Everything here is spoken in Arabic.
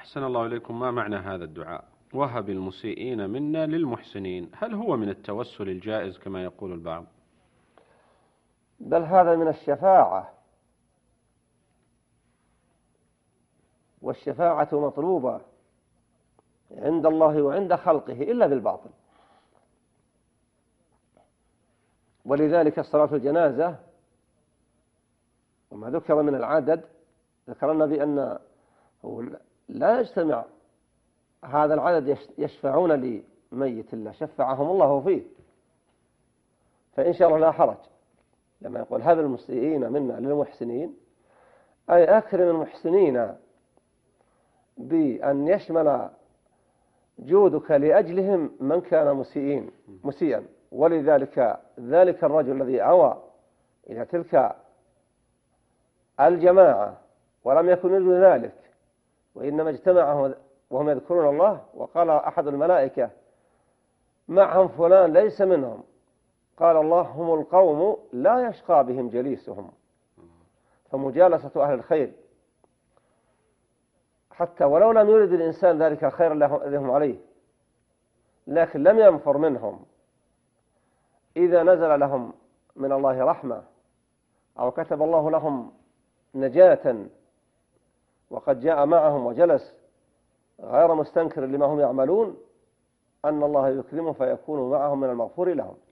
أحسن الله إليكم. ما معنى هذا الدعاء؟ وهب المسيئين منا للمحسنين، هل هو من التوسل الجائز كما يقول البعض؟ بل هذا من الشفاعة، والشفاعة مطلوبة عند الله وعند خلقه إلا بالباطل. ولذلك صلاة الجنازة وما ذكر من العدد، ذكر النبي أن لا يجتمع هذا العدد يشفعون لميت الله شفعهم الله فيه، فإن شاء الله لا حرج. لما يقول هب المسيئين منا للمحسنين، أي أكرم المحسنين بأن يشمل جودك لأجلهم من كان مسيئا. ولذلك ذلك الرجل الذي أوى إلى تلك الجماعة ولم يكن يريد ذلك، وإنما اجتمعوا وهم يذكرون الله، وقال أحد الملائكة معهم فلان ليس منهم، قال الله هم القوم لا يشقى بهم جليسهم. فمجالسة أهل الخير حتى ولو لم يرد الإنسان ذلك الخير الذي هم عليه، لكن لم ينفر منهم، إذا نزل لهم من الله رحمة أو كتب الله لهم نجاة وقد جاء معهم وجلس غير مستنكر لما هم يعملون، أن الله يكرمهم فيكون معهم من المغفور لهم.